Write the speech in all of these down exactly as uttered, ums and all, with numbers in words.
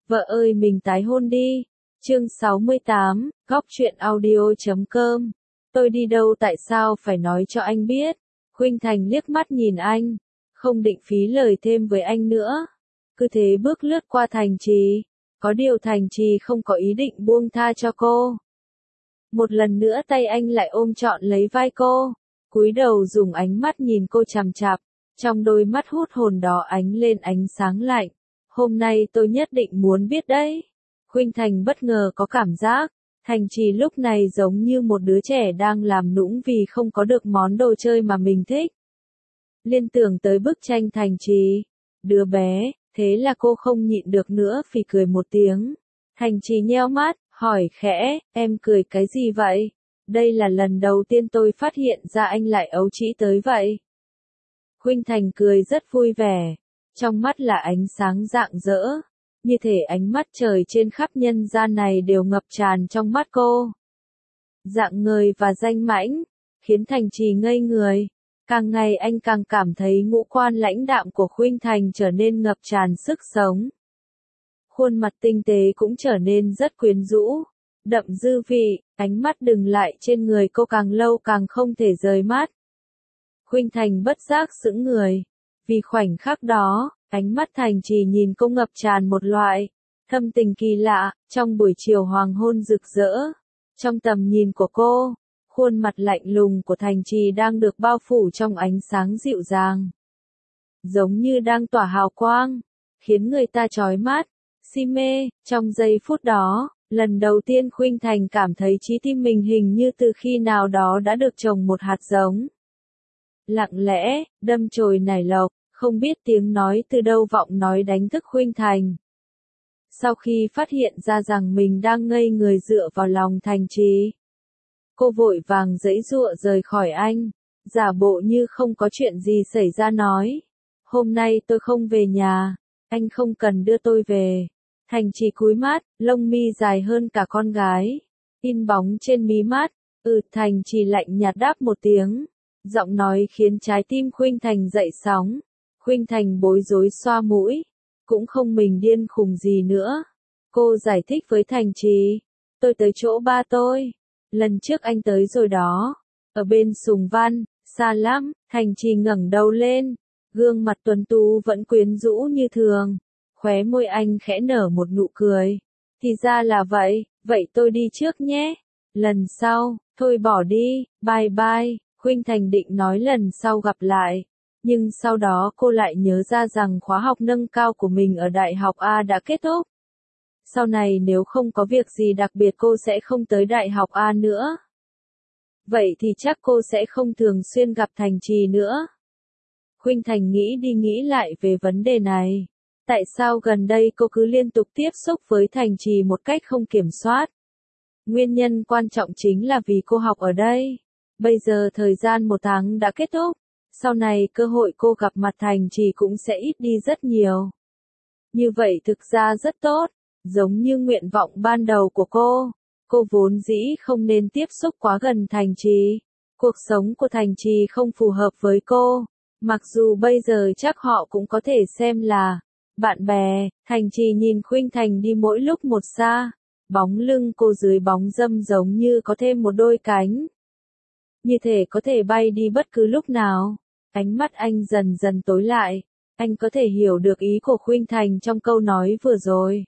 Vợ ơi mình tái hôn đi. Chương sáu mươi tám, góc truyện audio chấm com. Tôi đi đâu tại sao phải nói cho anh biết? Khuynh Thành liếc mắt nhìn anh, không định phí lời thêm với anh nữa. Cứ thế bước lướt qua Thành Trì. Có điều Thành Trì không có ý định buông tha cho cô. Một lần nữa tay anh lại ôm trọn lấy vai cô, cúi đầu dùng ánh mắt nhìn cô chằm chằm, trong đôi mắt hút hồn đó ánh lên ánh sáng lạnh. Hôm nay tôi nhất định muốn biết đấy. Khuynh Thành bất ngờ có cảm giác, Thành Trì lúc này giống như một đứa trẻ đang làm nũng vì không có được món đồ chơi mà mình thích. Liên tưởng tới bức tranh Thành Trì, đứa bé, thế là cô không nhịn được nữa phì cười một tiếng. Thành Trì nheo mắt, hỏi khẽ, em cười cái gì vậy? Đây là lần đầu tiên tôi phát hiện ra anh lại ấu trĩ tới vậy. Khuynh Thành cười rất vui vẻ, trong mắt là ánh sáng rạng rỡ, như thể ánh mắt trời trên khắp nhân gian này đều ngập tràn trong mắt cô. Dạng ngời và danh mãnh, khiến Thành Trì ngây người. Càng ngày anh càng cảm thấy ngũ quan lãnh đạm của Khuynh Thành trở nên ngập tràn sức sống. Khuôn mặt tinh tế cũng trở nên rất quyến rũ, đậm dư vị, ánh mắt dừng lại trên người cô càng lâu càng không thể rời mắt. Khuynh Thành bất giác sững người, vì khoảnh khắc đó, ánh mắt Thành Trì nhìn cô ngập tràn một loại thâm tình kỳ lạ. Trong buổi chiều hoàng hôn rực rỡ, trong tầm nhìn của cô, khuôn mặt lạnh lùng của Thành Trì đang được bao phủ trong ánh sáng dịu dàng, giống như đang tỏa hào quang, khiến người ta chói mắt, si mê. Trong giây phút đó, lần đầu tiên Khuynh Thành cảm thấy trái tim mình hình như từ khi nào đó đã được trồng một hạt giống. Lặng lẽ, đâm chồi nảy lộc, không biết tiếng nói từ đâu vọng nói đánh thức Khuynh Thành. Sau khi phát hiện ra rằng mình đang ngây người dựa vào lòng Thành Trì, cô vội vàng giãy giụa rời khỏi anh, giả bộ như không có chuyện gì xảy ra nói. Hôm nay tôi không về nhà, anh không cần đưa tôi về. Thành Trì cúi mắt, lông mi dài hơn cả con gái, in bóng trên mí mắt. Ừ, Thành Trì lạnh nhạt đáp một tiếng, giọng nói khiến trái tim Khuynh Thành dậy sóng. Khuynh Thành bối rối xoa mũi, cũng không mình điên khùng gì nữa. Cô giải thích với Thành Trì, tôi tới chỗ ba tôi. Lần trước anh tới rồi đó, ở bên Sùng Văn, xa lắm. Thành Trì ngẩng đầu lên, gương mặt tuấn tú vẫn quyến rũ như thường, khóe môi anh khẽ nở một nụ cười. Thì ra là vậy, vậy tôi đi trước nhé. Lần sau, thôi bỏ đi, bye bye. Khuynh Thành định nói lần sau gặp lại, nhưng sau đó cô lại nhớ ra rằng khóa học nâng cao của mình ở Đại học A đã kết thúc. Sau này nếu không có việc gì đặc biệt cô sẽ không tới Đại học A nữa. Vậy thì chắc cô sẽ không thường xuyên gặp Thành Trì nữa. Khuynh Thành nghĩ đi nghĩ lại về vấn đề này. Tại sao gần đây cô cứ liên tục tiếp xúc với Thành Trì một cách không kiểm soát? Nguyên nhân quan trọng chính là vì cô học ở đây. Bây giờ thời gian một tháng đã kết thúc, sau này cơ hội cô gặp mặt Thành Trì cũng sẽ ít đi rất nhiều. Như vậy thực ra rất tốt, giống như nguyện vọng ban đầu của cô. Cô vốn dĩ không nên tiếp xúc quá gần Thành Trì. Cuộc sống của Thành Trì không phù hợp với cô, mặc dù bây giờ chắc họ cũng có thể xem là bạn bè. Thành Trì nhìn Khuynh Thành đi mỗi lúc một xa, bóng lưng cô dưới bóng râm giống như có thêm một đôi cánh, như thể có thể bay đi bất cứ lúc nào. Ánh mắt anh dần dần tối lại, anh có thể hiểu được ý của Khuynh Thành trong câu nói vừa rồi.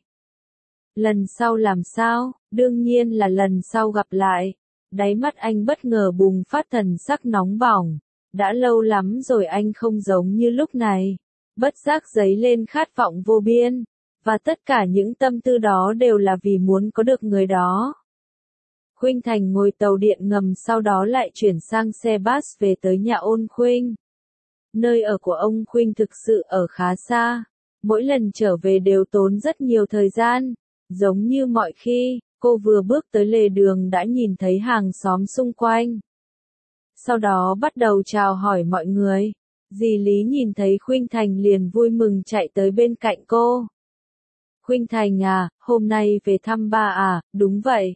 Lần sau làm sao? Đương nhiên là lần sau gặp lại. Đáy mắt anh bất ngờ bùng phát thần sắc nóng bỏng. Đã lâu lắm rồi anh không giống như lúc này. Bất giác dấy lên khát vọng vô biên. Và tất cả những tâm tư đó đều là vì muốn có được người đó. Khuynh Thành ngồi tàu điện ngầm, sau đó lại chuyển sang xe bus về tới nhà Ôn Khuynh. Nơi ở của ông Khuynh thực sự ở khá xa. Mỗi lần trở về đều tốn rất nhiều thời gian. Giống như mọi khi, cô vừa bước tới lề đường đã nhìn thấy hàng xóm xung quanh. Sau đó bắt đầu chào hỏi mọi người. Dì Lý nhìn thấy Khuynh Thành liền vui mừng chạy tới bên cạnh cô. Khuynh Thành à, hôm nay về thăm ba à? Đúng vậy.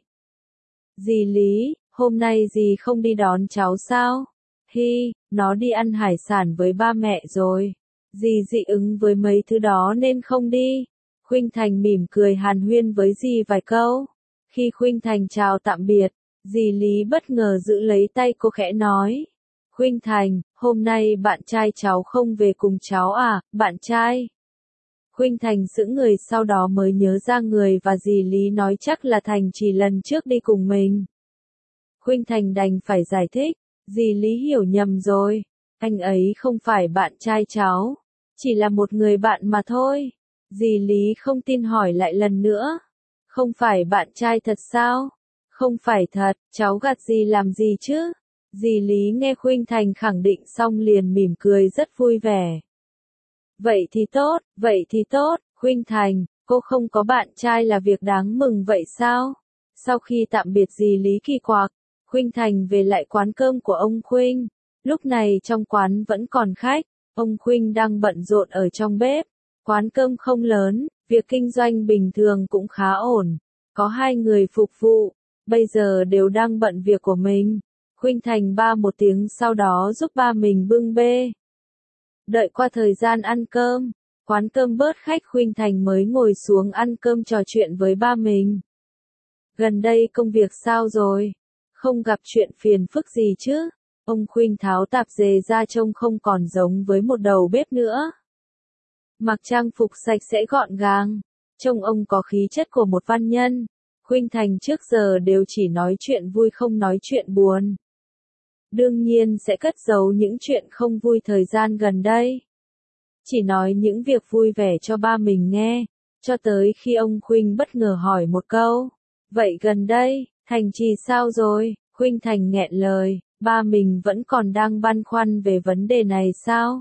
Dì Lý, hôm nay dì không đi đón cháu sao? Hi, nó đi ăn hải sản với ba mẹ rồi. Dì dị ứng với mấy thứ đó nên không đi. Khuynh Thành mỉm cười hàn huyên với dì vài câu. Khi Khuynh Thành chào tạm biệt, dì Lý bất ngờ giữ lấy tay cô khẽ nói. Khuynh Thành, hôm nay bạn trai cháu không về cùng cháu à, bạn trai? Khuynh Thành sững người sau đó mới nhớ ra người và dì Lý nói chắc là Thành chỉ lần trước đi cùng mình. Khuynh Thành đành phải giải thích, dì Lý hiểu nhầm rồi, anh ấy không phải bạn trai cháu, chỉ là một người bạn mà thôi. Dì Lý không tin hỏi lại lần nữa, không phải bạn trai thật sao? Không phải thật, cháu gạt dì làm gì chứ? Dì Lý nghe Khuynh Thành khẳng định xong liền mỉm cười rất vui vẻ. Vậy thì tốt, vậy thì tốt, Khuynh Thành, cô không có bạn trai là việc đáng mừng vậy sao? Sau khi tạm biệt dì Lý kỳ quặc, Khuynh Thành về lại quán cơm của ông Khuynh. Lúc này trong quán vẫn còn khách, ông Khuynh đang bận rộn ở trong bếp. Quán cơm không lớn, việc kinh doanh bình thường cũng khá ổn. Có hai người phục vụ, bây giờ đều đang bận việc của mình. Khuynh Thành ba một tiếng sau đó giúp ba mình bưng bê. Đợi qua thời gian ăn cơm, quán cơm bớt khách Khuynh Thành mới ngồi xuống ăn cơm trò chuyện với ba mình. Gần đây công việc sao rồi? Không gặp chuyện phiền phức gì chứ? Ông Khuynh tháo tạp dề ra trông không còn giống với một đầu bếp nữa. Mặc trang phục sạch sẽ gọn gàng, trông ông có khí chất của một văn nhân. Khuynh Thành trước giờ đều chỉ nói chuyện vui không nói chuyện buồn. Đương nhiên sẽ cất giấu những chuyện không vui thời gian gần đây. Chỉ nói những việc vui vẻ cho ba mình nghe, cho tới khi ông Khuynh bất ngờ hỏi một câu. Vậy gần đây, Thành Trì sao rồi? Khuynh Thành nghẹn lời, ba mình vẫn còn đang băn khoăn về vấn đề này sao?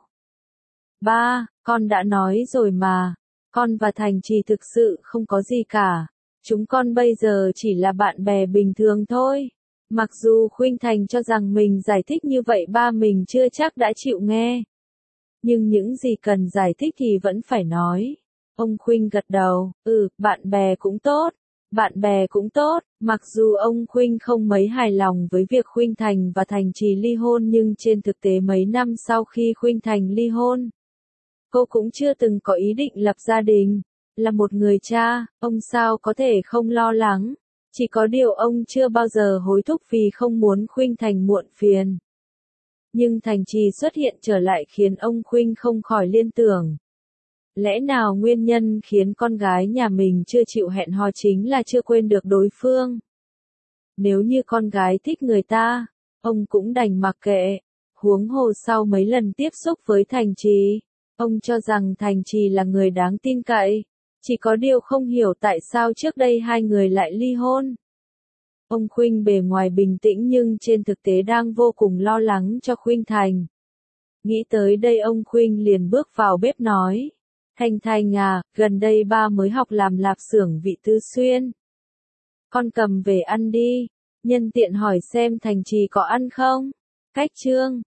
Ba, con đã nói rồi mà, con và Thành Trì thực sự không có gì cả. Chúng con bây giờ chỉ là bạn bè bình thường thôi. Mặc dù Khuynh Thành cho rằng mình giải thích như vậy ba mình chưa chắc đã chịu nghe. Nhưng những gì cần giải thích thì vẫn phải nói. Ông Khuynh gật đầu, ừ, bạn bè cũng tốt. Bạn bè cũng tốt, mặc dù ông Khuynh không mấy hài lòng với việc Khuynh Thành và Thành Trì ly hôn nhưng trên thực tế mấy năm sau khi Khuynh Thành ly hôn, cô cũng chưa từng có ý định lập gia đình. Là một người cha, ông sao có thể không lo lắng. Chỉ có điều ông chưa bao giờ hối thúc vì không muốn Khuynh Thành muộn phiền. Nhưng Thành Trì xuất hiện trở lại khiến ông Khuynh không khỏi liên tưởng. Lẽ nào nguyên nhân khiến con gái nhà mình chưa chịu hẹn hò chính là chưa quên được đối phương? Nếu như con gái thích người ta, ông cũng đành mặc kệ. Huống hồ sau mấy lần tiếp xúc với Thành Trì, ông cho rằng Thành Trì là người đáng tin cậy. Chỉ có điều không hiểu tại sao trước đây hai người lại ly hôn. Ông Khuynh bề ngoài bình tĩnh nhưng trên thực tế đang vô cùng lo lắng cho Khuynh Thành. Nghĩ tới đây ông Khuynh liền bước vào bếp nói. Thành Thành à, gần đây ba mới học làm lạp xưởng vị Tứ Xuyên. Con cầm về ăn đi, nhân tiện hỏi xem Thành Trì có ăn không? Cách chương